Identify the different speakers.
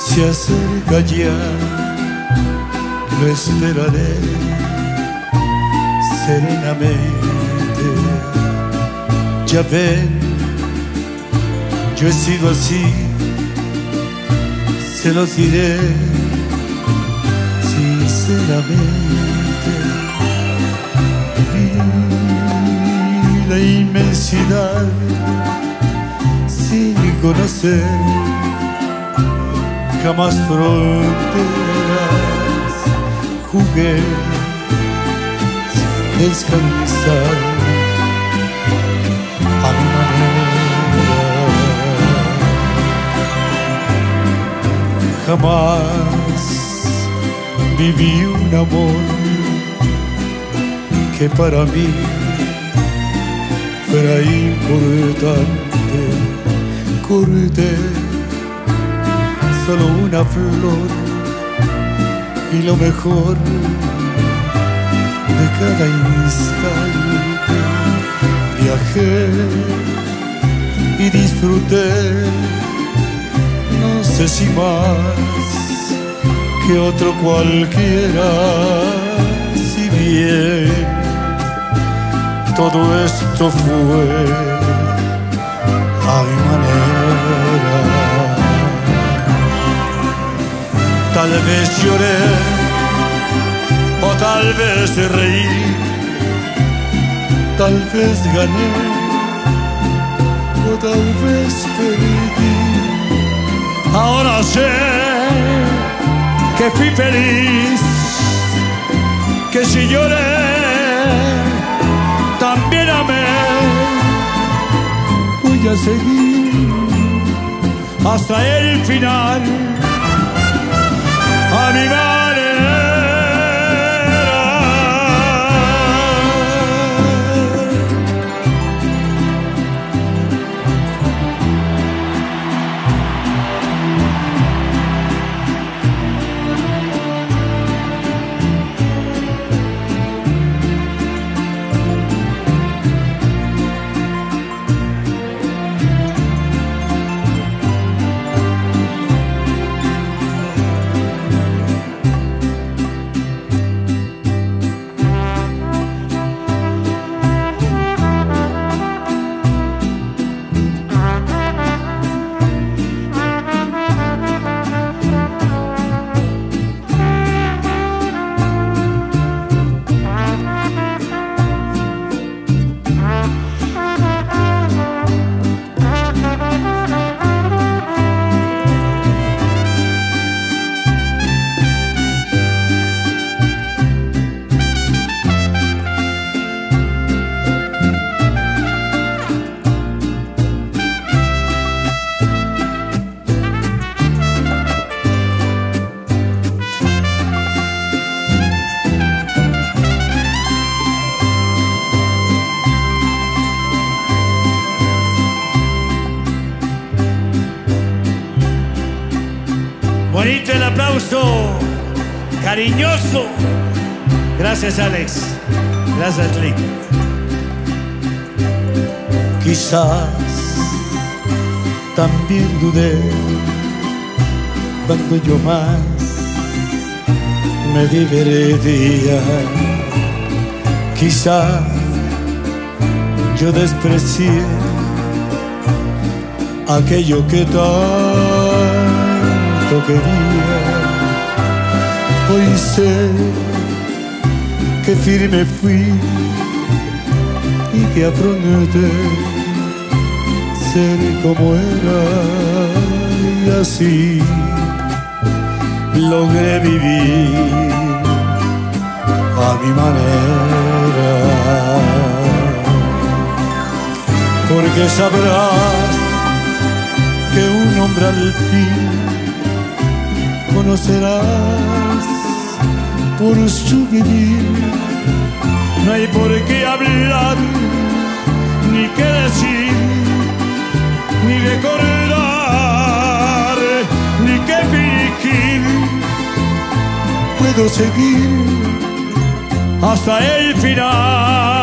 Speaker 1: se acerca ya, lo esperaré serenamente. Ya ven, yo he sido así, se los diré sinceramente. Vi la inmensidad sin conocer jamás fronteras, jugué sin descansar a mi manera. Jamás viví un amor que para mí fuera importante. Corté solo una flor y lo mejor de cada instante. Viajé y disfruté, no sé si más que otro cualquiera. Si bien todo esto fue a mi manera, tal vez lloré o tal vez reí, tal vez gané o tal vez perdí. Ahora sé que fui feliz, que si lloré también amé. Voy a seguir hasta el final a mi manera.
Speaker 2: Bonito el aplauso, cariñoso. Gracias, Alex. Gracias, Lick.
Speaker 1: Quizás también dudé cuando yo más me divertía. Quizás yo desprecié aquello que tanto quería. Hoy sé que firme fui y que afronté ser como era, y así logré vivir a mi manera. Porque sabrás que un hombre al fin conocerás por su vivir.
Speaker 2: No hay por qué hablar, ni qué decir, ni recordar, ni qué fingir.
Speaker 1: Puedo seguir
Speaker 2: hasta el final.